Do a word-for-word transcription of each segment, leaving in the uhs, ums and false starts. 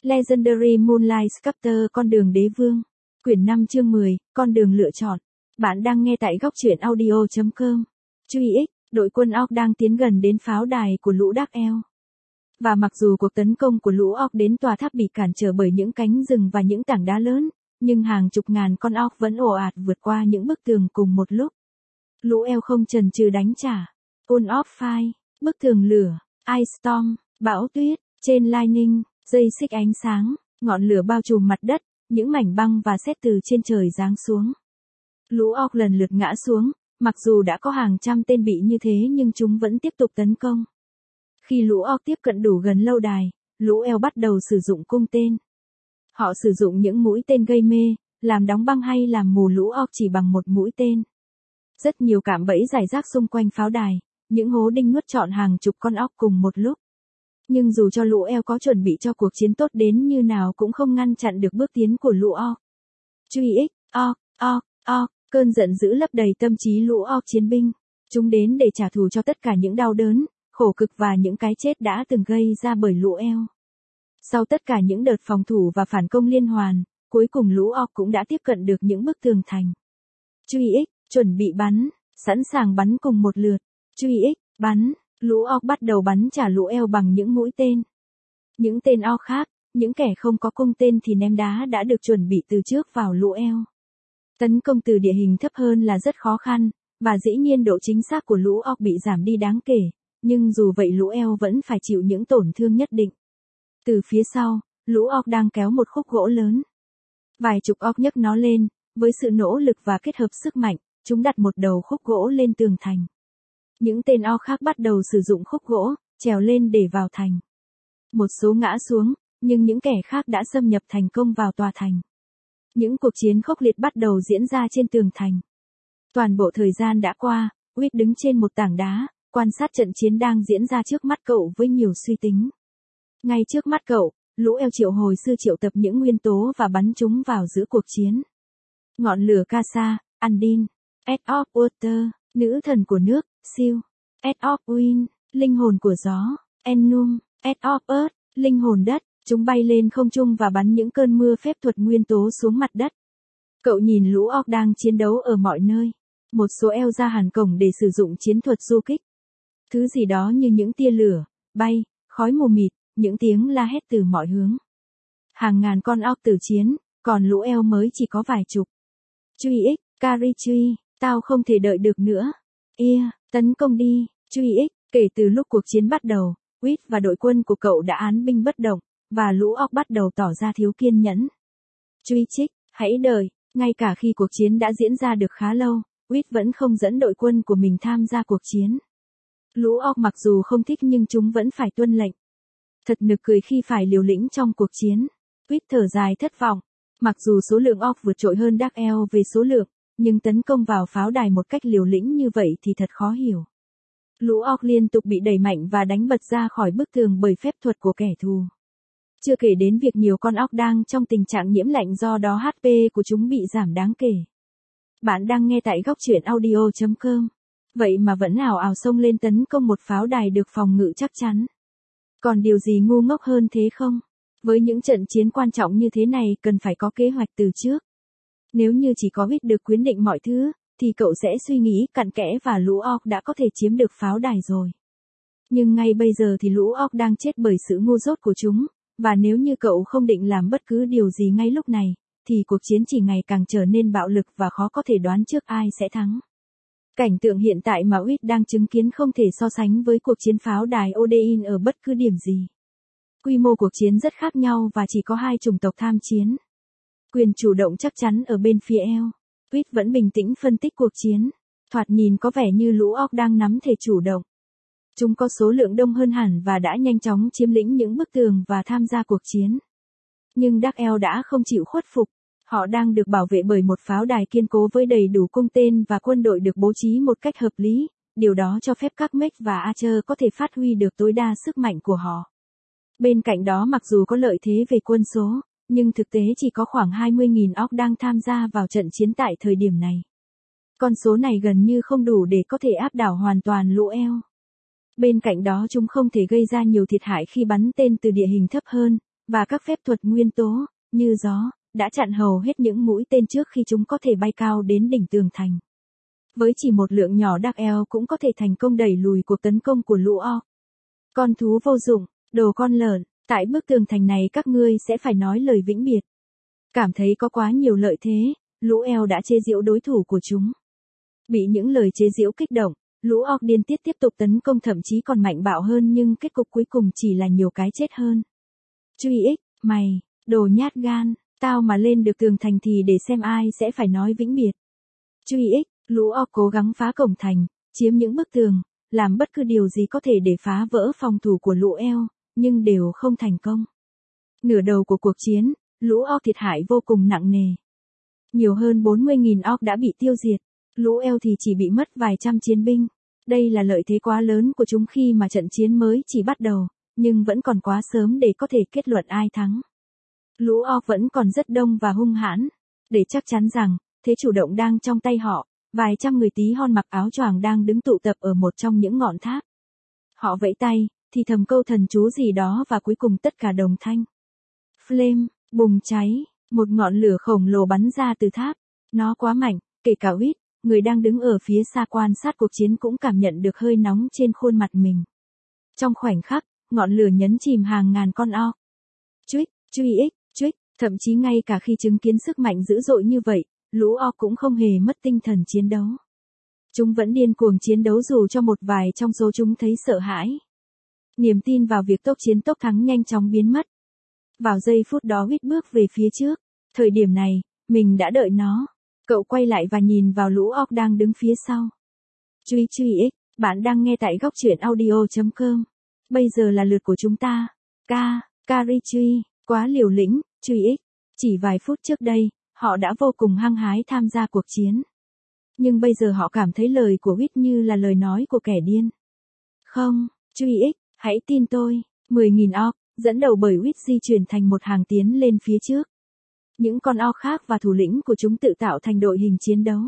Legendary Moonlight Sculptor Con đường đế vương. Quyển năm chương mười, Con đường lựa chọn. Bạn đang nghe tại góc truyện audio chấm com. Chú ý ích, đội quân Orc đang tiến gần đến pháo đài của lũ Dark Elf. Và mặc dù cuộc tấn công của lũ Orc đến tòa tháp bị cản trở bởi những cánh rừng và những tảng đá lớn, nhưng hàng chục ngàn con Orc vẫn ồ ạt vượt qua những bức tường cùng một lúc. Lũ Elf không chần chừ đánh trả. Wall of Fire, bức tường lửa, Ice Storm, bão tuyết, trên Lightning, dây xích ánh sáng, ngọn lửa bao trùm mặt đất, những mảnh băng và sét từ trên trời giáng xuống. Lũ Orc lần lượt ngã xuống, mặc dù đã có hàng trăm tên bị như thế nhưng chúng vẫn tiếp tục tấn công. Khi lũ Orc tiếp cận đủ gần lâu đài, lũ Elf bắt đầu sử dụng cung tên. Họ sử dụng những mũi tên gây mê, làm đóng băng hay làm mù lũ Orc chỉ bằng một mũi tên. Rất nhiều cạm bẫy rải rác xung quanh pháo đài, những hố đinh nuốt trọn hàng chục con Orc cùng một lúc. Nhưng dù cho lũ Elf có chuẩn bị cho cuộc chiến tốt đến như nào cũng không ngăn chặn được bước tiến của lũ Orc. Chú ý ích, Orc, Orc, Orc, cơn giận dữ lấp đầy tâm trí lũ Orc chiến binh. Chúng đến để trả thù cho tất cả những đau đớn, khổ cực và những cái chết đã từng gây ra bởi lũ Elf. Sau tất cả những đợt phòng thủ và phản công liên hoàn, cuối cùng lũ Orc cũng đã tiếp cận được những bức tường thành. Chú ý ích, chuẩn bị bắn, sẵn sàng bắn cùng một lượt. Chú ý ích, bắn. Lũ Orc bắt đầu bắn trả lũ Elf bằng những mũi tên. Những tên Orc khác, những kẻ không có cung tên thì ném đá đã được chuẩn bị từ trước vào lũ Elf. Tấn công từ địa hình thấp hơn là rất khó khăn, và dĩ nhiên độ chính xác của lũ Orc bị giảm đi đáng kể, nhưng dù vậy lũ Elf vẫn phải chịu những tổn thương nhất định. Từ phía sau, lũ Orc đang kéo một khúc gỗ lớn. Vài chục Orc nhấc nó lên, với sự nỗ lực và kết hợp sức mạnh, chúng đặt một đầu khúc gỗ lên tường thành. Những tên Orc khác bắt đầu sử dụng khúc gỗ, trèo lên để vào thành. Một số ngã xuống, nhưng những kẻ khác đã xâm nhập thành công vào tòa thành. Những cuộc chiến khốc liệt bắt đầu diễn ra trên tường thành. Toàn bộ thời gian đã qua, Whit đứng trên một tảng đá, quan sát trận chiến đang diễn ra trước mắt cậu với nhiều suy tính. Ngay trước mắt cậu, lũ Elf triệu hồi sư triệu tập những nguyên tố và bắn chúng vào giữa cuộc chiến. Ngọn lửa Casa, Undine, Edge of Water, nữ thần của nước, Siêu, Edge of Wind, linh hồn của gió, Ennum, Edge of Earth, linh hồn đất, chúng bay lên không trung và bắn những cơn mưa phép thuật nguyên tố xuống mặt đất. Cậu nhìn lũ Orc đang chiến đấu ở mọi nơi. Một số Elf ra hẳn cổng để sử dụng chiến thuật du kích. Thứ gì đó như những tia lửa, bay, khói mù mịt, những tiếng la hét từ mọi hướng. Hàng ngàn con Orc tử chiến, còn lũ Elf mới chỉ có vài chục. Truy ích, Carry truy, tao không thể đợi được nữa. Ia, tấn công đi, truy ích, kể từ lúc cuộc chiến bắt đầu, Whit và đội quân của cậu đã án binh bất động, và lũ Orc bắt đầu tỏ ra thiếu kiên nhẫn. Truy trích, hãy đợi, ngay cả khi cuộc chiến đã diễn ra được khá lâu, Whit vẫn không dẫn đội quân của mình tham gia cuộc chiến. Lũ Orc mặc dù không thích nhưng chúng vẫn phải tuân lệnh. Thật nực cười khi phải liều lĩnh trong cuộc chiến. Whit thở dài thất vọng. Mặc dù số lượng Orc vượt trội hơn Dark Elf về số lượng, nhưng tấn công vào pháo đài một cách liều lĩnh như vậy thì thật khó hiểu. Lũ Orc liên tục bị đẩy mạnh và đánh bật ra khỏi bức tường bởi phép thuật của kẻ thù. Chưa kể đến việc nhiều con Orc đang trong tình trạng nhiễm lạnh do đó hát pê của chúng bị giảm đáng kể. Bạn đang nghe tại góc truyện audio chấm com. Vậy mà vẫn ảo ảo xông lên tấn công một pháo đài được phòng ngự chắc chắn. Còn điều gì ngu ngốc hơn thế không? Với những trận chiến quan trọng như thế này cần phải có kế hoạch từ trước. Nếu như chỉ có Whit được quyết định mọi thứ, thì cậu sẽ suy nghĩ cặn kẽ và lũ Orc đã có thể chiếm được pháo đài rồi. Nhưng ngay bây giờ thì lũ Orc đang chết bởi sự ngu dốt của chúng, và nếu như cậu không định làm bất cứ điều gì ngay lúc này, thì cuộc chiến chỉ ngày càng trở nên bạo lực và khó có thể đoán trước ai sẽ thắng. Cảnh tượng hiện tại mà Whit đang chứng kiến không thể so sánh với cuộc chiến pháo đài Odein ở bất cứ điểm gì. Quy mô cuộc chiến rất khác nhau và chỉ có hai chủng tộc tham chiến. Quyền chủ động chắc chắn ở bên phía Elf. Whit vẫn bình tĩnh phân tích cuộc chiến. Thoạt nhìn có vẻ như lũ Orc đang nắm thể chủ động. Chúng có số lượng đông hơn hẳn và đã nhanh chóng chiếm lĩnh những bức tường và tham gia cuộc chiến. Nhưng Dark Elf đã không chịu khuất phục. Họ đang được bảo vệ bởi một pháo đài kiên cố với đầy đủ cung tên và quân đội được bố trí một cách hợp lý. Điều đó cho phép các mech và archer có thể phát huy được tối đa sức mạnh của họ. Bên cạnh đó mặc dù có lợi thế về quân số, nhưng thực tế chỉ có khoảng hai mươi nghìn Orc đang tham gia vào trận chiến tại thời điểm này. Con số này gần như không đủ để có thể áp đảo hoàn toàn lũ Elf. Bên cạnh đó chúng không thể gây ra nhiều thiệt hại khi bắn tên từ địa hình thấp hơn, và các phép thuật nguyên tố, như gió, đã chặn hầu hết những mũi tên trước khi chúng có thể bay cao đến đỉnh tường thành. Với chỉ một lượng nhỏ Dark Elf cũng có thể thành công đẩy lùi cuộc tấn công của lũ orc. Con thú vô dụng, đồ con lợn, tại bức tường thành này các ngươi sẽ phải nói lời vĩnh biệt. Cảm thấy có quá nhiều lợi thế, lũ elf đã chế giễu đối thủ của chúng. Bị những lời chế giễu kích động, lũ orc điên tiết tiếp tục tấn công, thậm chí còn mạnh bạo hơn, nhưng kết cục cuối cùng chỉ là nhiều cái chết hơn. Truy ích, mày, đồ nhát gan, tao mà lên được tường thành thì để xem ai sẽ phải nói vĩnh biệt. Truy ích, lũ orc cố gắng phá cổng thành, chiếm những bức tường, làm bất cứ điều gì có thể để phá vỡ phòng thủ của lũ elf, nhưng đều không thành công. Nửa đầu của cuộc chiến, lũ orc thiệt hại vô cùng nặng nề. Nhiều hơn bốn mươi nghìn orc đã bị tiêu diệt, lũ elf thì chỉ bị mất vài trăm chiến binh. Đây là lợi thế quá lớn của chúng khi mà trận chiến mới chỉ bắt đầu, nhưng vẫn còn quá sớm để có thể kết luận ai thắng. Lũ orc vẫn còn rất đông và hung hãn. Để chắc chắn rằng, thế chủ động đang trong tay họ, vài trăm người tí hon mặc áo choàng đang đứng tụ tập ở một trong những ngọn tháp. Họ vẫy tay, thì thầm câu thần chú gì đó và cuối cùng tất cả đồng thanh. Flame, bùng cháy, một ngọn lửa khổng lồ bắn ra từ tháp. Nó quá mạnh, kể cả Huyết, người đang đứng ở phía xa quan sát cuộc chiến cũng cảm nhận được hơi nóng trên khuôn mặt mình. Trong khoảnh khắc, ngọn lửa nhấn chìm hàng ngàn con orc. Chuích, truy ích, chuích, thậm chí ngay cả khi chứng kiến sức mạnh dữ dội như vậy, lũ orc cũng không hề mất tinh thần chiến đấu. Chúng vẫn điên cuồng chiến đấu dù cho một vài trong số chúng thấy sợ hãi. Niềm tin vào việc tốc chiến tốc thắng nhanh chóng biến mất. Vào giây phút đó Huyết bước về phía trước. Thời điểm này, mình đã đợi nó. Cậu quay lại và nhìn vào lũ orc đang đứng phía sau. Truy truy ích, bạn đang nghe tại góc truyện audio chấm com. Bây giờ là lượt của chúng ta. Ca, Carrie truy, quá liều lĩnh, truy ích. Chỉ vài phút trước đây, họ đã vô cùng hăng hái tham gia cuộc chiến. Nhưng bây giờ họ cảm thấy lời của Huyết như là lời nói của kẻ điên. Không, truy ích, hãy tin tôi. mười nghìn orc, dẫn đầu bởi Huyết di chuyển thành một hàng tiến lên phía trước. Những con orc khác và thủ lĩnh của chúng tự tạo thành đội hình chiến đấu.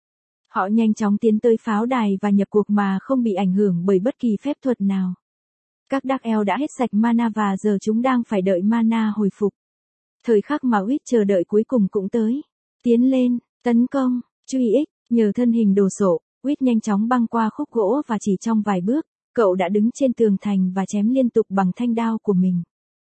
Họ nhanh chóng tiến tới pháo đài và nhập cuộc mà không bị ảnh hưởng bởi bất kỳ phép thuật nào. Các Dark Elf đã hết sạch mana và giờ chúng đang phải đợi mana hồi phục. Thời khắc mà Huyết chờ đợi cuối cùng cũng tới. Tiến lên, tấn công, truy ích, nhờ thân hình đồ sộ, Huyết nhanh chóng băng qua khúc gỗ và chỉ trong vài bước, cậu đã đứng trên tường thành và chém liên tục bằng thanh đao của mình.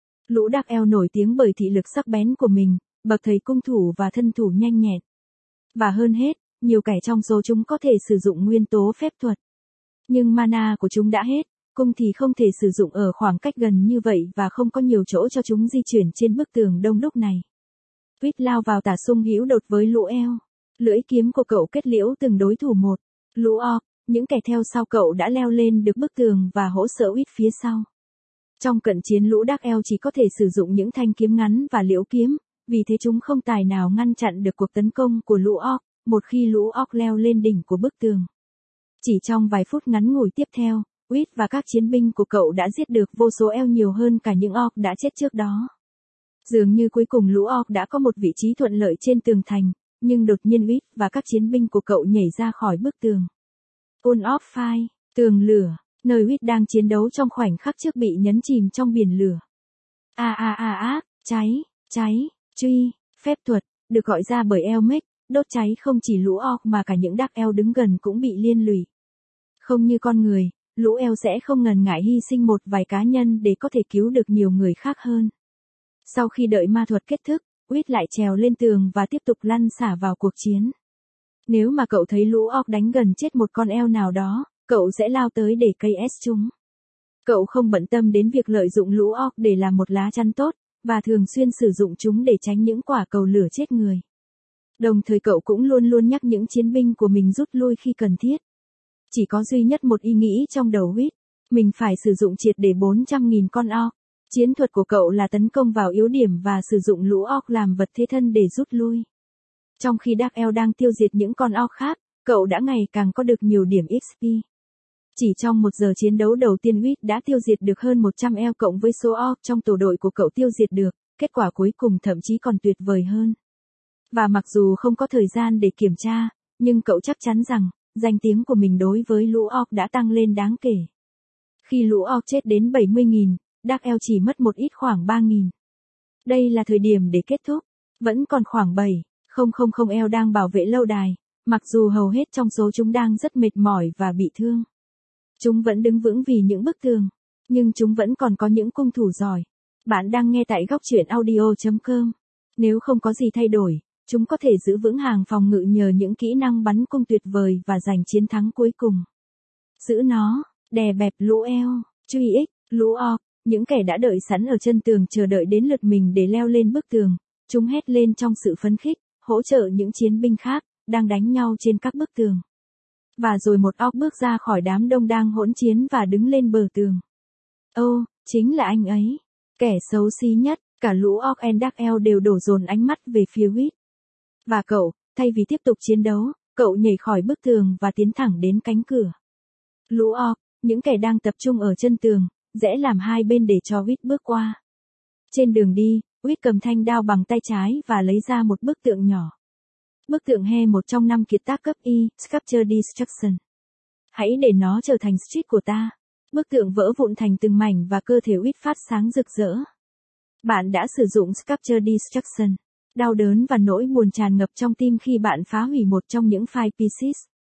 Lũ Dark Elf nổi tiếng bởi thị lực sắc bén của mình, bậc thầy cung thủ và thân thủ nhanh nhẹn. Và hơn hết, nhiều kẻ trong số chúng có thể sử dụng nguyên tố phép thuật. Nhưng mana của chúng đã hết, cung thì không thể sử dụng ở khoảng cách gần như vậy và không có nhiều chỗ cho chúng di chuyển trên bức tường đông đúc này. Huyết lao vào tả xung hữu đột với lũ elf. Lưỡi kiếm của cậu kết liễu từng đối thủ một. Lũ orc, những kẻ theo sau cậu đã leo lên được bức tường và hỗ trợ Huyết phía sau. Trong cận chiến lũ Dark Elf chỉ có thể sử dụng những thanh kiếm ngắn và liễu kiếm, vì thế chúng không tài nào ngăn chặn được cuộc tấn công của lũ orc, một khi lũ orc leo lên đỉnh của bức tường. Chỉ trong vài phút ngắn ngủi tiếp theo, Huyết và các chiến binh của cậu đã giết được vô số elf nhiều hơn cả những orc đã chết trước đó. Dường như cuối cùng lũ orc đã có một vị trí thuận lợi trên tường thành, nhưng đột nhiên Huyết và các chiến binh của cậu nhảy ra khỏi bức tường. Wall of Fire, tường lửa, nơi Huyết đang chiến đấu trong khoảnh khắc trước bị nhấn chìm trong biển lửa. A a a a, cháy, cháy, truy, phép thuật, được gọi ra bởi Elmec, đốt cháy không chỉ lũ orc mà cả những Dark Elf đứng gần cũng bị liên lụy. Không như con người, lũ elf sẽ không ngần ngại hy sinh một vài cá nhân để có thể cứu được nhiều người khác hơn. Sau khi đợi ma thuật kết thúc, Huyết lại trèo lên tường và tiếp tục lăn xả vào cuộc chiến. Nếu mà cậu thấy lũ orc đánh gần chết một con elf nào đó, cậu sẽ lao tới để cây ét chúng. Cậu không bận tâm đến việc lợi dụng lũ orc để làm một lá chắn tốt, và thường xuyên sử dụng chúng để tránh những quả cầu lửa chết người. Đồng thời cậu cũng luôn luôn nhắc những chiến binh của mình rút lui khi cần thiết. Chỉ có duy nhất một ý nghĩ trong đầu Huyết, mình phải sử dụng triệt để bốn trăm nghìn con orc. Chiến thuật của cậu là tấn công vào yếu điểm và sử dụng lũ orc làm vật thế thân để rút lui. Trong khi Dark Elf đang tiêu diệt những con orc khác, cậu đã ngày càng có được nhiều điểm ích pê. Chỉ trong một giờ chiến đấu đầu tiên Huyết đã tiêu diệt được hơn một trăm elf cộng với số orc trong tổ đội của cậu tiêu diệt được, kết quả cuối cùng thậm chí còn tuyệt vời hơn. Và mặc dù không có thời gian để kiểm tra, nhưng cậu chắc chắn rằng, danh tiếng của mình đối với lũ orc đã tăng lên đáng kể. Khi lũ orc chết đến bảy mươi nghìn, Dark Elf chỉ mất một ít khoảng ba nghìn. Đây là thời điểm để kết thúc. Vẫn còn khoảng bảy không không không eo đang bảo vệ lâu đài, mặc dù hầu hết trong số chúng đang rất mệt mỏi và bị thương. Chúng vẫn đứng vững vì những bức tường, nhưng chúng vẫn còn có những cung thủ giỏi. Bạn đang nghe tại góc truyện audio chấm com. Nếu không có gì thay đổi, chúng có thể giữ vững hàng phòng ngự nhờ những kỹ năng bắn cung tuyệt vời và giành chiến thắng cuối cùng. Giữ nó, đè bẹp lũ eo, truy ích, lũ orc, những kẻ đã đợi sẵn ở chân tường chờ đợi đến lượt mình để leo lên bức tường. Chúng hét lên trong sự phấn khích, hỗ trợ những chiến binh khác, đang đánh nhau trên các bức tường. Và rồi một orc bước ra khỏi đám đông đang hỗn chiến và đứng lên bờ tường. Ô, chính là anh ấy. Kẻ xấu xí nhất, cả lũ orc and dark elf đều đổ dồn ánh mắt về phía Huyết. Và cậu, thay vì tiếp tục chiến đấu, cậu nhảy khỏi bức tường và tiến thẳng đến cánh cửa. Lũ orc, những kẻ đang tập trung ở chân tường, rẽ làm hai bên để cho Huyết bước qua. Trên đường đi, Huyết cầm thanh đao bằng tay trái và lấy ra một bức tượng nhỏ. Bức tượng he một trong năm kiệt tác cấp Y, Sculpture Destruction. Hãy để nó trở thành street của ta. Bức tượng vỡ vụn thành từng mảnh và cơ thể Huyết phát sáng rực rỡ. Bạn đã sử dụng Sculpture Destruction. Đau đớn và nỗi buồn tràn ngập trong tim khi bạn phá hủy một trong những five pieces.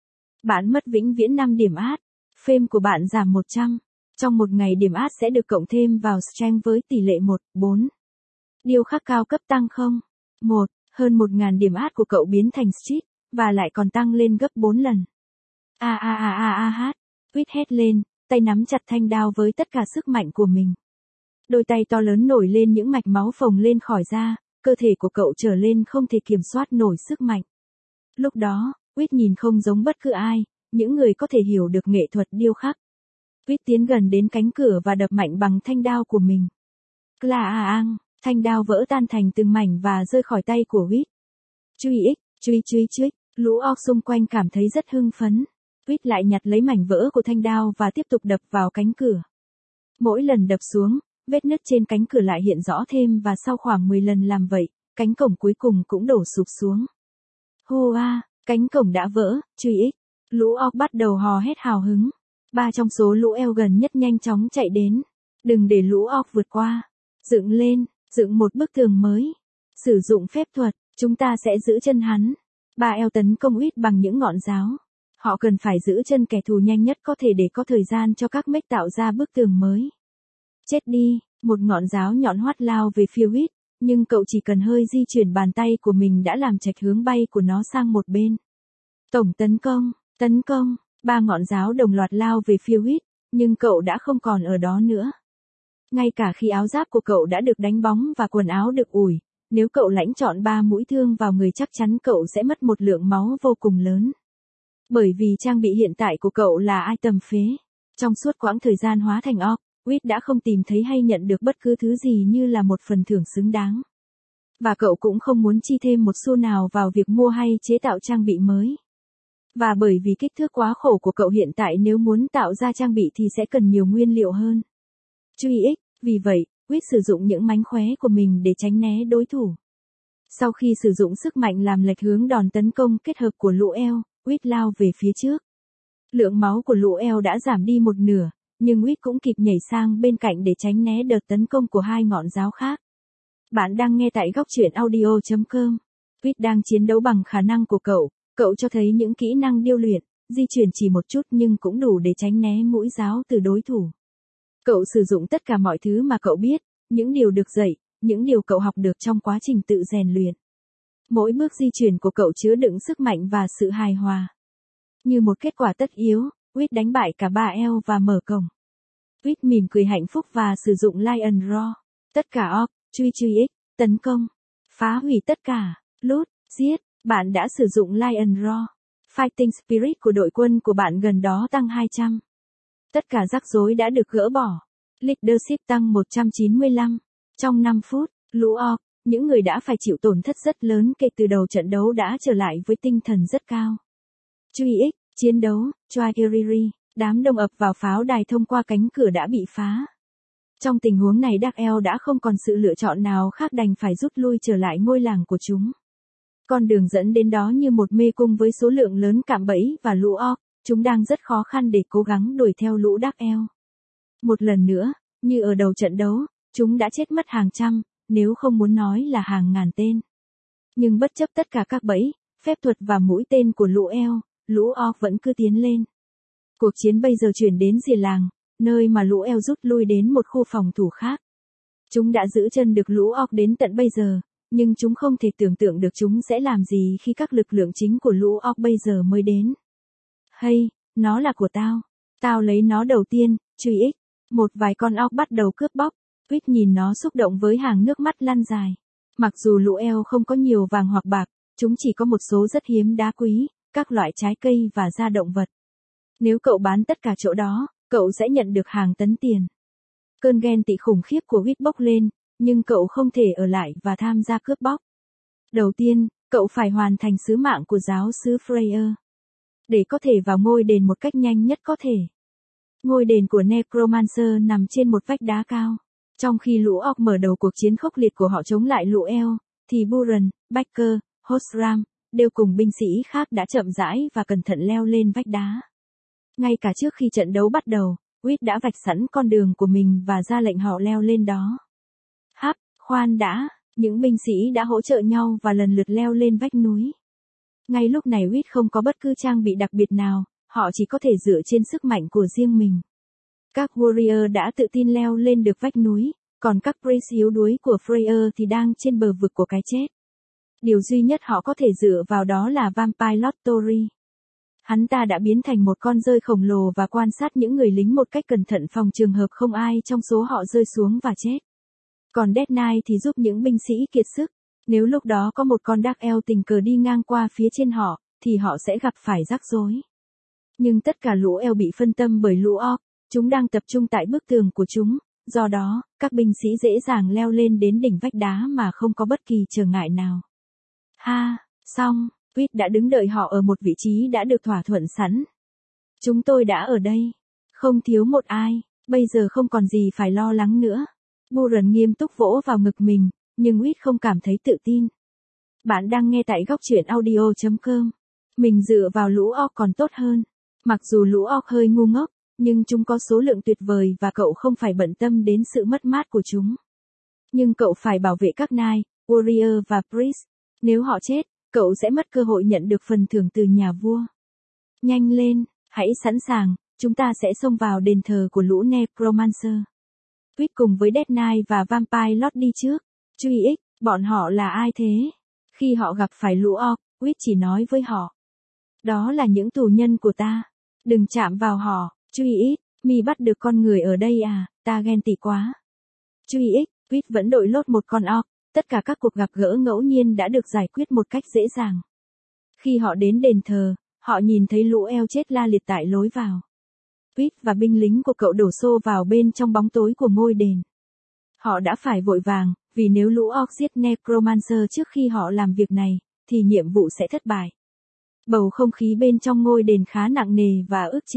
Bạn mất vĩnh viễn năm điểm át. Fame của bạn giảm một trăm. Trong một ngày điểm át sẽ được cộng thêm vào strength với tỷ lệ một, bốn. Điêu khắc cao cấp tăng không? một. Hơn một nghìn điểm át của cậu biến thành street, và lại còn tăng lên gấp bốn lần. A a a a a hát. Huyết hét lên, tay nắm chặt thanh đao với tất cả sức mạnh của mình. Đôi tay to lớn nổi lên những mạch máu phồng lên khỏi da, cơ thể của cậu trở lên không thể kiểm soát nổi sức mạnh. Lúc đó, Huyết nhìn không giống bất cứ ai, những người có thể hiểu được nghệ thuật điêu khắc. Huyết tiến gần đến cánh cửa và đập mạnh bằng thanh đao của mình. Claang, thanh đao vỡ tan thành từng mảnh và rơi khỏi tay của Huyết. Truy ích, truy truy truy, lũ orc xung quanh cảm thấy rất hưng phấn. Huyết lại nhặt lấy mảnh vỡ của thanh đao và tiếp tục đập vào cánh cửa. Mỗi lần đập xuống, vết nứt trên cánh cửa lại hiện rõ thêm và sau khoảng mười lần làm vậy, cánh cổng cuối cùng cũng đổ sụp xuống. Hô a, cánh cổng đã vỡ, truy ích. Lũ orc bắt đầu hò hét hào hứng. Ba trong số lũ eo gần nhất nhanh chóng chạy đến. Đừng để lũ orc vượt qua. Dựng lên, dựng một bức tường mới. Sử dụng phép thuật, chúng ta sẽ giữ chân hắn. Ba eo tấn công Huyết bằng những ngọn giáo. Họ cần phải giữ chân kẻ thù nhanh nhất có thể để có thời gian cho các mech tạo ra bức tường mới. Chết đi, một ngọn giáo nhọn hoắt lao về phía Huyết, nhưng cậu chỉ cần hơi di chuyển bàn tay của mình đã làm chệch hướng bay của nó sang một bên. Tổng tấn công, tấn công, ba ngọn giáo đồng loạt lao về phía Huyết, nhưng cậu đã không còn ở đó nữa. Ngay cả khi áo giáp của cậu đã được đánh bóng và quần áo được ủi, nếu cậu lãnh chọn ba mũi thương vào người chắc chắn cậu sẽ mất một lượng máu vô cùng lớn. Bởi vì trang bị hiện tại của cậu là item phế. Trong suốt quãng thời gian hóa thành orc, Huyết đã không tìm thấy hay nhận được bất cứ thứ gì như là một phần thưởng xứng đáng. Và cậu cũng không muốn chi thêm một xu nào vào việc mua hay chế tạo trang bị mới. Và bởi vì kích thước quá khổ của cậu hiện tại nếu muốn tạo ra trang bị thì sẽ cần nhiều nguyên liệu hơn. Truy ích, vì vậy, Huyết sử dụng những mánh khóe của mình để tránh né đối thủ. Sau khi sử dụng sức mạnh làm lệch hướng đòn tấn công kết hợp của lũ eo, Huyết lao về phía trước. Lượng máu của lũ eo đã giảm đi một nửa, nhưng Huyết cũng kịp nhảy sang bên cạnh để tránh né đợt tấn công của hai ngọn giáo khác. Bạn đang nghe tại góc truyện audio chấm com. Huyết đang chiến đấu bằng khả năng của cậu, cậu cho thấy những kỹ năng điêu luyện, di chuyển chỉ một chút nhưng cũng đủ để tránh né mũi giáo từ đối thủ. Cậu sử dụng tất cả mọi thứ mà cậu biết, những điều được dạy, những điều cậu học được trong quá trình tự rèn luyện. Mỗi bước di chuyển của cậu chứa đựng sức mạnh và sự hài hòa. Như một kết quả tất yếu, Huyết đánh bại cả ba eo và mở cổng. Huyết mỉm cười hạnh phúc và sử dụng Lion Roar. Tất cả orc, truy truy ích, tấn công, phá hủy tất cả, lút, giết. Bạn đã sử dụng Lion Roar. Fighting Spirit của đội quân của bạn gần đó tăng hai trăm. Tất cả rắc rối đã được gỡ bỏ. Leadership tăng một trăm chín mươi lăm. Trong năm phút, lũ orc, những người đã phải chịu tổn thất rất lớn kể từ đầu trận đấu đã trở lại với tinh thần rất cao. Truy ích, chiến đấu, Trygeriri, đám đông ập vào pháo đài thông qua cánh cửa đã bị phá. Trong tình huống này Dark Elf đã không còn sự lựa chọn nào khác đành phải rút lui trở lại ngôi làng của chúng. Con đường dẫn đến đó như một mê cung với số lượng lớn cạm bẫy và lũ orc, chúng đang rất khó khăn để cố gắng đuổi theo lũ Dark Elf. Một lần nữa, như ở đầu trận đấu, chúng đã chết mất hàng trăm, nếu không muốn nói là hàng ngàn tên. Nhưng bất chấp tất cả các bẫy, phép thuật và mũi tên của lũ eo, lũ orc vẫn cứ tiến lên. Cuộc chiến bây giờ chuyển đến rìa làng, nơi mà lũ eo rút lui đến một khu phòng thủ khác. Chúng đã giữ chân được lũ orc đến tận bây giờ, nhưng chúng không thể tưởng tượng được chúng sẽ làm gì khi các lực lượng chính của lũ orc bây giờ mới đến. Hay, nó là của tao. Tao lấy nó đầu tiên, truy ích. Một vài con orc bắt đầu cướp bóc. Quýt nhìn nó xúc động với hàng nước mắt lăn dài. Mặc dù lũ eo không có nhiều vàng hoặc bạc, chúng chỉ có một số rất hiếm đá quý, các loại trái cây và da động vật. Nếu cậu bán tất cả chỗ đó, cậu sẽ nhận được hàng tấn tiền. Cơn ghen tị khủng khiếp của Quýt bốc lên, nhưng cậu không thể ở lại và tham gia cướp bóc. Đầu tiên, cậu phải hoàn thành sứ mạng của giáo sứ Freyr. Để có thể vào ngôi đền một cách nhanh nhất có thể. Ngôi đền của Necromancer nằm trên một vách đá cao. Trong khi lũ orc mở đầu cuộc chiến khốc liệt của họ chống lại lũ eo, thì Buran, Backer, Hostram, đều cùng binh sĩ khác đã chậm rãi và cẩn thận leo lên vách đá. Ngay cả trước khi trận đấu bắt đầu, Quýt đã vạch sẵn con đường của mình và ra lệnh họ leo lên đó. Hắp, khoan đã, những binh sĩ đã hỗ trợ nhau và lần lượt leo lên vách núi. Ngay lúc này Quýt không có bất cứ trang bị đặc biệt nào, họ chỉ có thể dựa trên sức mạnh của riêng mình. Các warrior đã tự tin leo lên được vách núi, còn các priest yếu đuối của Freyr thì đang trên bờ vực của cái chết. Điều duy nhất họ có thể dựa vào đó là Vampire Lord Tori. Hắn ta đã biến thành một con rơi khổng lồ và quan sát những người lính một cách cẩn thận phòng trường hợp không ai trong số họ rơi xuống và chết. Còn Death Knight thì giúp những binh sĩ kiệt sức. Nếu lúc đó có một con Dark Elf tình cờ đi ngang qua phía trên họ, thì họ sẽ gặp phải rắc rối. Nhưng tất cả lũ eo bị phân tâm bởi lũ orc, chúng đang tập trung tại bức tường của chúng, do đó, các binh sĩ dễ dàng leo lên đến đỉnh vách đá mà không có bất kỳ trở ngại nào. Ha, xong, Quýt đã đứng đợi họ ở một vị trí đã được thỏa thuận sẵn. Chúng tôi đã ở đây, không thiếu một ai, bây giờ không còn gì phải lo lắng nữa. Buran nghiêm túc vỗ vào ngực mình, nhưng Quýt không cảm thấy tự tin. Bạn đang nghe tại góc truyện audio chấm com. Mình dựa vào lũ orc còn tốt hơn. Mặc dù lũ orc hơi ngu ngốc, nhưng chúng có số lượng tuyệt vời và cậu không phải bận tâm đến sự mất mát của chúng. Nhưng cậu phải bảo vệ các knight, warrior và priest. Nếu họ chết, cậu sẽ mất cơ hội nhận được phần thưởng từ nhà vua. Nhanh lên, hãy sẵn sàng, chúng ta sẽ xông vào đền thờ của lũ Necromancer. Quýt cùng với Death Knight và Vampire Lord đi trước. Truy ích, bọn họ là ai thế? Khi họ gặp phải lũ orc, Quýt chỉ nói với họ. Đó là những tù nhân của ta. Đừng chạm vào họ. Truy ích, mi bắt được con người ở đây à, ta ghen tị quá. Truy ích, Quýt vẫn đội lốt một con orc. Tất cả các cuộc gặp gỡ ngẫu nhiên đã được giải quyết một cách dễ dàng. Khi họ đến đền thờ, họ nhìn thấy lũ eo chết la liệt tại lối vào. Quýt và binh lính của cậu đổ xô vào bên trong bóng tối của ngôi đền. Họ đã phải vội vàng, vì nếu lũ orc giết Necromancer trước khi họ làm việc này, thì nhiệm vụ sẽ thất bại. Bầu không khí bên trong ngôi đền khá nặng nề và ức chế.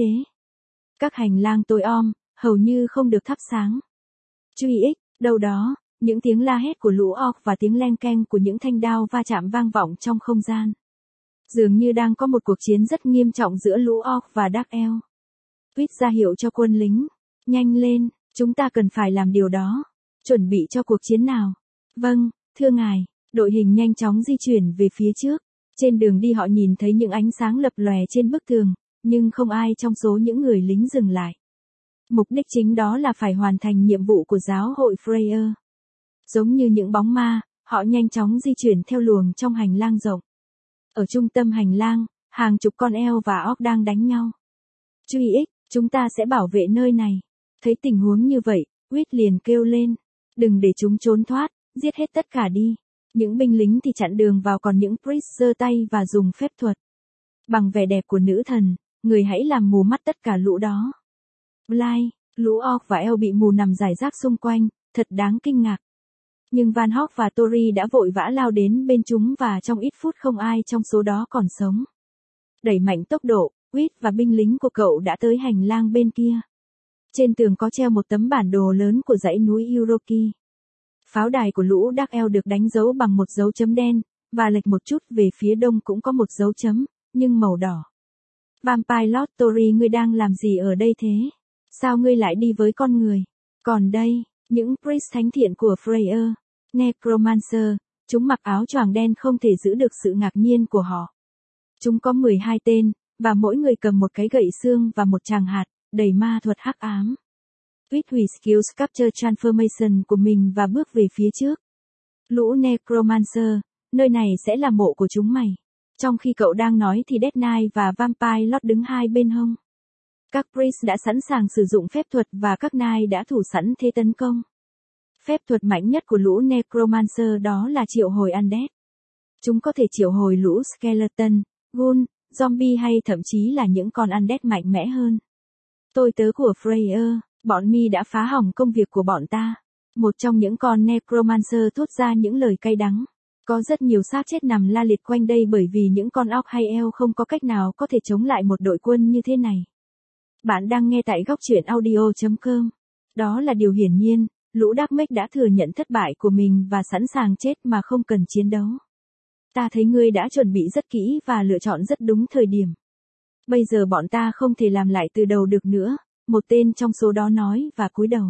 Các hành lang tối om, hầu như không được thắp sáng. Truy ích, đâu đó, những tiếng la hét của lũ orc và tiếng leng keng của những thanh đao va chạm vang vọng trong không gian. Dường như đang có một cuộc chiến rất nghiêm trọng giữa lũ orc và Dark Elf. Quýt ra hiệu cho quân lính. Nhanh lên, chúng ta cần phải làm điều đó. Chuẩn bị cho cuộc chiến nào? Vâng, thưa ngài. Đội hình nhanh chóng di chuyển về phía trước. Trên đường đi họ nhìn thấy những ánh sáng lập lòe trên bức tường, nhưng không ai trong số những người lính dừng lại. Mục đích chính đó là phải hoàn thành nhiệm vụ của giáo hội Freyr. Giống như những bóng ma, họ nhanh chóng di chuyển theo luồng trong hành lang rộng. Ở trung tâm hành lang, hàng chục con eo và orc đang đánh nhau. Truy ích, chúng ta sẽ bảo vệ nơi này. Thấy tình huống như vậy, Quýt liền kêu lên. Đừng để chúng trốn thoát, giết hết tất cả đi. Những binh lính thì chặn đường vào, còn những priest giơ tay và dùng phép thuật. Bằng vẻ đẹp của nữ thần, người hãy làm mù mắt tất cả lũ đó. Blind, lũ orc và eo bị mù nằm rải rác xung quanh, thật đáng kinh ngạc. Nhưng Van Hawk và Tori đã vội vã lao đến bên chúng và trong ít phút không ai trong số đó còn sống. Đẩy mạnh tốc độ, Quýt và binh lính của cậu đã tới hành lang bên kia. Trên tường có treo một tấm bản đồ lớn của dãy núi Uroki. Pháo đài của lũ Dark Elf được đánh dấu bằng một dấu chấm đen, và lệch một chút về phía đông cũng có một dấu chấm, nhưng màu đỏ. Vampire Lord Tori, ngươi đang làm gì ở đây thế? Sao ngươi lại đi với con người? Còn đây, những priest thánh thiện của Freyr. Necromancer, chúng mặc áo choàng đen không thể giữ được sự ngạc nhiên của họ. Chúng có mười hai tên, và mỗi người cầm một cái gậy xương và một tràng hạt, đầy ma thuật hắc ám. Tweet hủy skill Capture Transformation của mình và bước về phía trước. Lũ Necromancer, nơi này sẽ là mộ của chúng mày. Trong khi cậu đang nói thì Death Knight và Vampire Lord đứng hai bên hông. Các Priest đã sẵn sàng sử dụng phép thuật và các Knight đã thủ sẵn thế tấn công. Phép thuật mạnh nhất của lũ Necromancer đó là triệu hồi Undead. Chúng có thể triệu hồi lũ Skeleton, Ghoul, Zombie hay thậm chí là những con Undead mạnh mẽ hơn. Tôi tớ của Freya, bọn mi đã phá hỏng công việc của bọn ta. Một trong những con Necromancer thốt ra những lời cay đắng. Có rất nhiều xác chết nằm la liệt quanh đây bởi vì những con óc hay eo không có cách nào có thể chống lại một đội quân như thế này. Bạn đang nghe tại góc truyện audio chấm com. Đó là điều hiển nhiên, lũ Dark Mage đã thừa nhận thất bại của mình và sẵn sàng chết mà không cần chiến đấu. Ta thấy ngươi đã chuẩn bị rất kỹ và lựa chọn rất đúng thời điểm. Bây giờ bọn ta không thể làm lại từ đầu được nữa, một tên trong số đó nói và cúi đầu.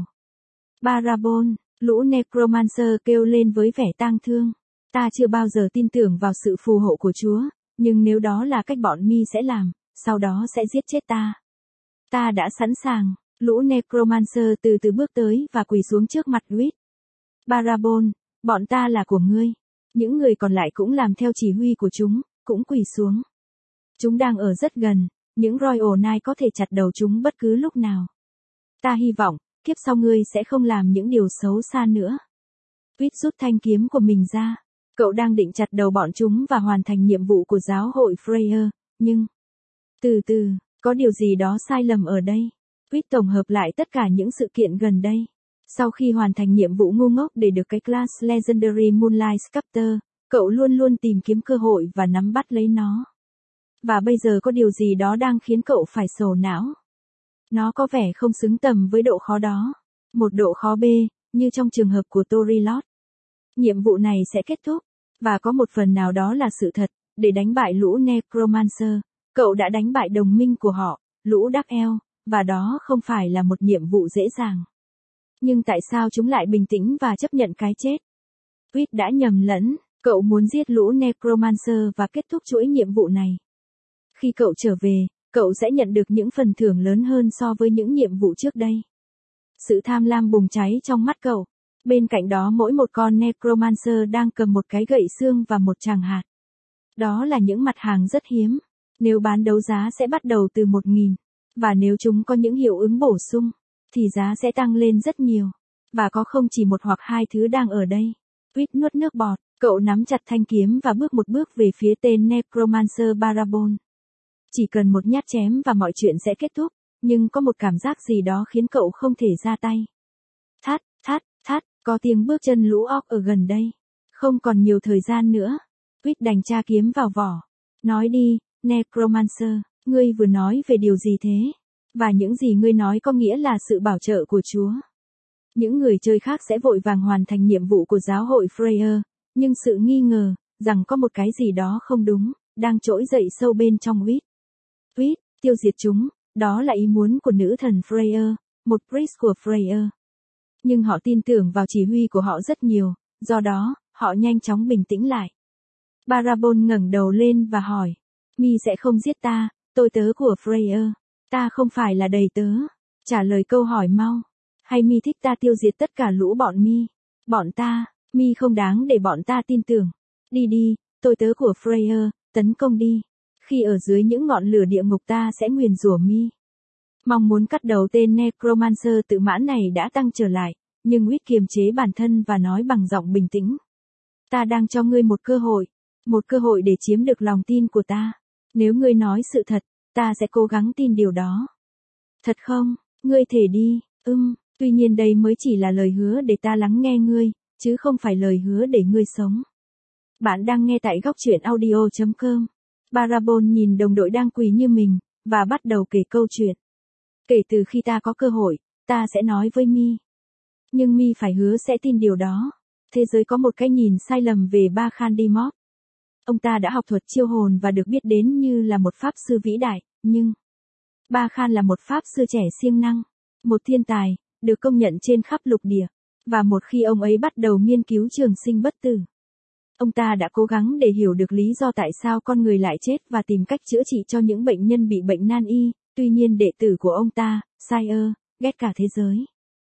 Barabon, lũ Necromancer kêu lên với vẻ tang thương. Ta chưa bao giờ tin tưởng vào sự phù hộ của Chúa, nhưng nếu đó là cách bọn mi sẽ làm, sau đó sẽ giết chết ta. Ta đã sẵn sàng, lũ Necromancer từ từ bước tới và quỳ xuống trước mặt Reed. Barabon, bọn ta là của ngươi. Những người còn lại cũng làm theo chỉ huy của chúng, cũng quỳ xuống. Chúng đang ở rất gần, những Royal Knight có thể chặt đầu chúng bất cứ lúc nào. Ta hy vọng, kiếp sau ngươi sẽ không làm những điều xấu xa nữa. Reed rút thanh kiếm của mình ra. Cậu đang định chặt đầu bọn chúng và hoàn thành nhiệm vụ của giáo hội Freya, nhưng... Từ từ, có điều gì đó sai lầm ở đây. Reed tổng hợp lại tất cả những sự kiện gần đây. Sau khi hoàn thành nhiệm vụ ngu ngốc để được cái class Legendary Moonlight Sculptor, cậu luôn luôn tìm kiếm cơ hội và nắm bắt lấy nó. Và bây giờ có điều gì đó đang khiến cậu phải sầu não. Nó có vẻ không xứng tầm với độ khó đó. Một độ khó B, như trong trường hợp của Torilot. Nhiệm vụ này sẽ kết thúc, và có một phần nào đó là sự thật, để đánh bại lũ Necromancer, cậu đã đánh bại đồng minh của họ, lũ Dark Elf, và đó không phải là một nhiệm vụ dễ dàng. Nhưng tại sao chúng lại bình tĩnh và chấp nhận cái chết? Reed đã nhầm lẫn, cậu muốn giết lũ Necromancer và kết thúc chuỗi nhiệm vụ này. Khi cậu trở về, cậu sẽ nhận được những phần thưởng lớn hơn so với những nhiệm vụ trước đây. Sự tham lam bùng cháy trong mắt cậu. Bên cạnh đó mỗi một con Necromancer đang cầm một cái gậy xương và một tràng hạt. Đó là những mặt hàng rất hiếm. Nếu bán đấu giá sẽ bắt đầu từ một nghìn. Và nếu chúng có những hiệu ứng bổ sung, thì giá sẽ tăng lên rất nhiều. Và có không chỉ một hoặc hai thứ đang ở đây. Reed nuốt nước bọt, cậu nắm chặt thanh kiếm và bước một bước về phía tên Necromancer Barabon. Chỉ cần một nhát chém và mọi chuyện sẽ kết thúc, nhưng có một cảm giác gì đó khiến cậu không thể ra tay. Thát, thát, thát, có tiếng bước chân lũ orc ở gần đây. Không còn nhiều thời gian nữa. Reed đành tra kiếm vào vỏ. Nói đi, Necromancer, ngươi vừa nói về điều gì thế? Và những gì ngươi nói có nghĩa là sự bảo trợ của Chúa. Những người chơi khác sẽ vội vàng hoàn thành nhiệm vụ của giáo hội Freya, nhưng sự nghi ngờ, rằng có một cái gì đó không đúng, đang trỗi dậy sâu bên trong Reed. Reed, tiêu diệt chúng, đó là ý muốn của nữ thần Freya, một priest của Freya. Nhưng họ tin tưởng vào chỉ huy của họ rất nhiều, do đó, họ nhanh chóng bình tĩnh lại. Barabon ngẩng đầu lên và hỏi, mi sẽ không giết ta, tôi tớ của Freya. Ta không phải là đầy tớ. Trả lời câu hỏi mau. Hay mi thích ta tiêu diệt tất cả lũ bọn mi? Bọn ta, mi không đáng để bọn ta tin tưởng. Đi đi, tôi tớ của Freya, tấn công đi. Khi ở dưới những ngọn lửa địa ngục ta sẽ nguyền rủa mi. Mong muốn cắt đầu tên Necromancer tự mãn này đã tăng trở lại, nhưng Reed kiềm chế bản thân và nói bằng giọng bình tĩnh. Ta đang cho ngươi một cơ hội, một cơ hội để chiếm được lòng tin của ta. Nếu ngươi nói sự thật, ta sẽ cố gắng tin điều đó. Thật không? Ngươi thể đi, ưm, tuy nhiên đây mới chỉ là lời hứa để ta lắng nghe ngươi, chứ không phải lời hứa để ngươi sống. Bạn đang nghe tại góc truyện audio chấm com. Barabon nhìn đồng đội đang quỳ như mình, và bắt đầu kể câu chuyện. Kể từ khi ta có cơ hội, ta sẽ nói với mi. Nhưng mi phải hứa sẽ tin điều đó. Thế giới có một cái nhìn sai lầm về Ba Khan Dimop. Ông ta đã học thuật chiêu hồn và được biết đến như là một pháp sư vĩ đại, nhưng... Ba Khan là một pháp sư trẻ siêng năng, một thiên tài, được công nhận trên khắp lục địa. Và một khi ông ấy bắt đầu nghiên cứu trường sinh bất tử, ông ta đã cố gắng để hiểu được lý do tại sao con người lại chết và tìm cách chữa trị cho những bệnh nhân bị bệnh nan y. Tuy nhiên đệ tử của ông ta, Sire, ghét cả thế giới.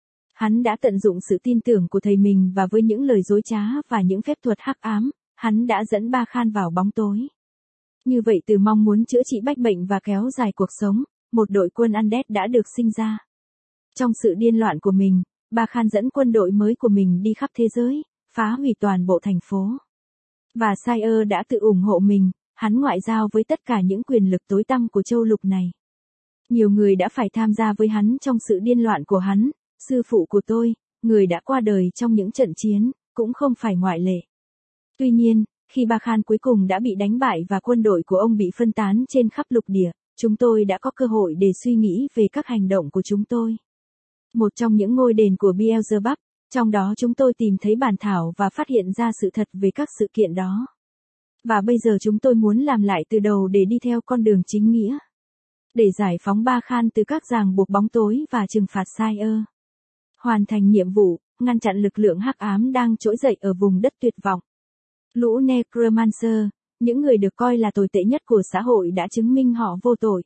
Hắn đã tận dụng sự tin tưởng của thầy mình và với những lời dối trá và những phép thuật hắc ám, hắn đã dẫn Ba Khan vào bóng tối. Như vậy từ mong muốn chữa trị bách bệnh và kéo dài cuộc sống, một đội quân Undead đã được sinh ra. Trong sự điên loạn của mình, Ba Khan dẫn quân đội mới của mình đi khắp thế giới, phá hủy toàn bộ thành phố. Và Sire đã tự ủng hộ mình, hắn ngoại giao với tất cả những quyền lực tối tăm của châu lục này. Nhiều người đã phải tham gia với hắn trong sự điên loạn của hắn, sư phụ của tôi, người đã qua đời trong những trận chiến, cũng không phải ngoại lệ. Tuy nhiên, khi Ba Khan cuối cùng đã bị đánh bại và quân đội của ông bị phân tán trên khắp lục địa, chúng tôi đã có cơ hội để suy nghĩ về các hành động của chúng tôi. Một trong những ngôi đền của Beelzebub, trong đó chúng tôi tìm thấy bản thảo và phát hiện ra sự thật về các sự kiện đó. Và bây giờ chúng tôi muốn làm lại từ đầu để đi theo con đường chính nghĩa. Để giải phóng Ba Khan từ các ràng buộc bóng tối và trừng phạt Sire. Hoàn thành nhiệm vụ, ngăn chặn lực lượng hắc ám đang trỗi dậy ở vùng đất tuyệt vọng. Lũ Necromancer, những người được coi là tồi tệ nhất của xã hội đã chứng minh họ vô tội.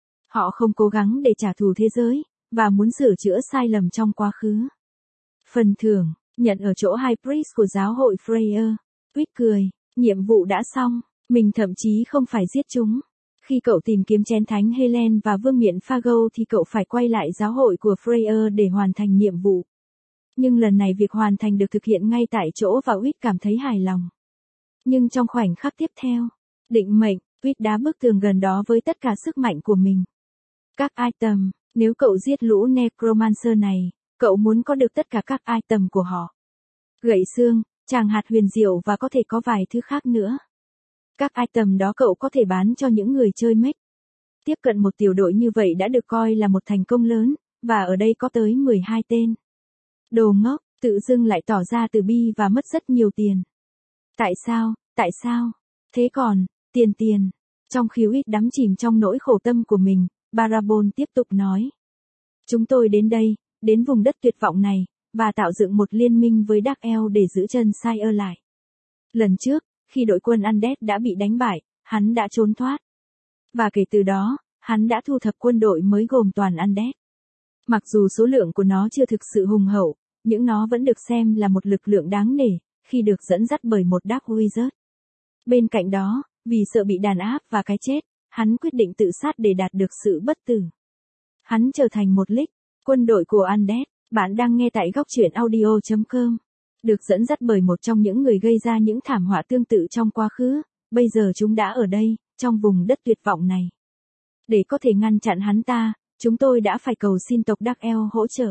Họ không cố gắng để trả thù thế giới, và muốn sửa chữa sai lầm trong quá khứ. Phần thưởng, nhận ở chỗ High Priest của giáo hội Freya. Quýt cười, nhiệm vụ đã xong, mình thậm chí không phải giết chúng. Khi cậu tìm kiếm chén thánh Helen và vương miện Fargo thì cậu phải quay lại giáo hội của Freya để hoàn thành nhiệm vụ. Nhưng lần này việc hoàn thành được thực hiện ngay tại chỗ và Quýt cảm thấy hài lòng. Nhưng trong khoảnh khắc tiếp theo, định mệnh, Quýt đá bức tường gần đó với tất cả sức mạnh của mình. Các item, nếu cậu giết lũ Necromancer này, cậu muốn có được tất cả các item của họ. Gậy xương, tràng hạt huyền diệu và có thể có vài thứ khác nữa. Các item đó cậu có thể bán cho những người chơi mech. Tiếp cận một tiểu đội như vậy đã được coi là một thành công lớn, và ở đây có tới mười hai tên. Đồ ngốc, tự dưng lại tỏ ra từ bi và mất rất nhiều tiền. Tại sao, tại sao? Thế còn, tiền tiền. Trong khi Quýt đắm chìm trong nỗi khổ tâm của mình, Barabon tiếp tục nói. Chúng tôi đến đây, đến vùng đất tuyệt vọng này, và tạo dựng một liên minh với Dark Elf để giữ chân Sire lại. Lần trước, khi đội quân Undead đã bị đánh bại, hắn đã trốn thoát. Và kể từ đó, hắn đã thu thập quân đội mới gồm toàn Undead. Mặc dù số lượng của nó chưa thực sự hùng hậu, nhưng nó vẫn được xem là một lực lượng đáng nể, khi được dẫn dắt bởi một Dark Wizard. Bên cạnh đó, vì sợ bị đàn áp và cái chết, hắn quyết định tự sát để đạt được sự bất tử. Hắn trở thành một League, quân đội của Undead. Bạn đang nghe tại góc truyện audio chấm com. Được dẫn dắt bởi một trong những người gây ra những thảm họa tương tự trong quá khứ, bây giờ chúng đã ở đây, trong vùng đất tuyệt vọng này. Để có thể ngăn chặn hắn ta, chúng tôi đã phải cầu xin tộc Dark Elf hỗ trợ.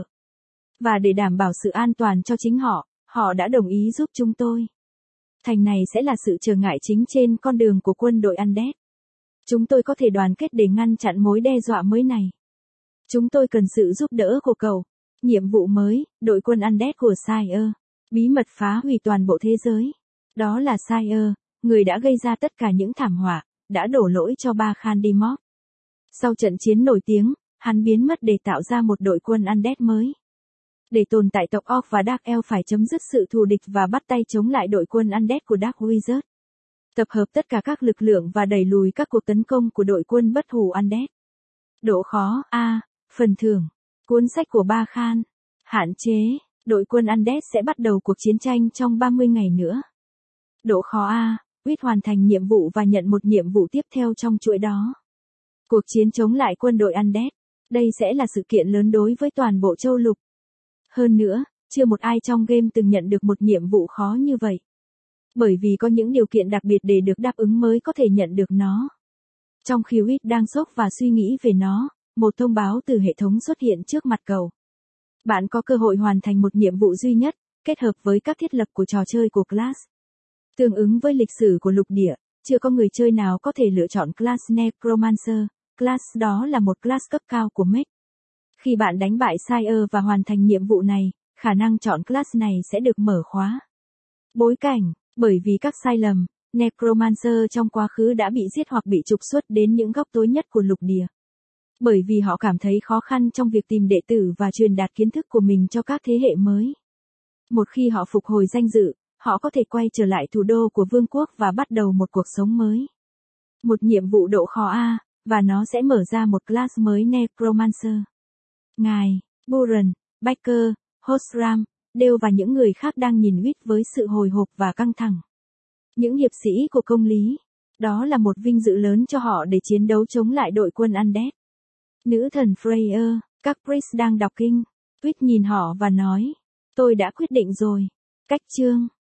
Và để đảm bảo sự an toàn cho chính họ, họ đã đồng ý giúp chúng tôi. Thành này sẽ là sự trở ngại chính trên con đường của quân đội Undead. Chúng tôi có thể đoàn kết để ngăn chặn mối đe dọa mới này. Chúng tôi cần sự giúp đỡ của cậu. Nhiệm vụ mới, đội quân Undead của Sire. Bí mật phá hủy toàn bộ thế giới. Đó là Sire, người đã gây ra tất cả những thảm họa, đã đổ lỗi cho Ba Khan Dimorph. Sau trận chiến nổi tiếng, hắn biến mất để tạo ra một đội quân Undead mới. Để tồn tại tộc Orc và Dark Elf phải chấm dứt sự thù địch và bắt tay chống lại đội quân Undead của Dark Wizard. Tập hợp tất cả các lực lượng và đẩy lùi các cuộc tấn công của đội quân bất hủ Undead. Độ khó A. Phần thưởng. Cuốn sách của Ba Khan. Hạn chế. Đội quân Undead sẽ bắt đầu cuộc chiến tranh trong ba mươi ngày nữa. Độ khó A. Quýt hoàn thành nhiệm vụ và nhận một nhiệm vụ tiếp theo trong chuỗi đó. Cuộc chiến chống lại quân đội Undead. Đây sẽ là sự kiện lớn đối với toàn bộ châu lục. Hơn nữa, chưa một ai trong game từng nhận được một nhiệm vụ khó như vậy. Bởi vì có những điều kiện đặc biệt để được đáp ứng mới có thể nhận được nó. Trong khi Quýt đang sốc và suy nghĩ về nó, một thông báo từ hệ thống xuất hiện trước mặt cậu. Bạn có cơ hội hoàn thành một nhiệm vụ duy nhất, kết hợp với các thiết lập của trò chơi của class. Tương ứng với lịch sử của lục địa, chưa có người chơi nào có thể lựa chọn class Necromancer, class đó là một class cấp cao của mech. Khi bạn đánh bại Sire và hoàn thành nhiệm vụ này, khả năng chọn class này sẽ được mở khóa. Bối cảnh, bởi vì các sai lầm, Necromancer trong quá khứ đã bị giết hoặc bị trục xuất đến những góc tối nhất của lục địa. Bởi vì họ cảm thấy khó khăn trong việc tìm đệ tử và truyền đạt kiến thức của mình cho các thế hệ mới. Một khi họ phục hồi danh dự, họ có thể quay trở lại thủ đô của vương quốc và bắt đầu một cuộc sống mới. Một nhiệm vụ độ khó A, và nó sẽ mở ra một class mới Necromancer. Ngài, Buren, Baker, Hostram, Dale và những người khác đang nhìn Wit với sự hồi hộp và căng thẳng. Những hiệp sĩ của công lý. Đó là một vinh dự lớn cho họ để chiến đấu chống lại đội quân Undead. Nữ thần Freya, các priest đang đọc kinh. Wit nhìn họ và nói, tôi đã quyết định rồi. Cách chương.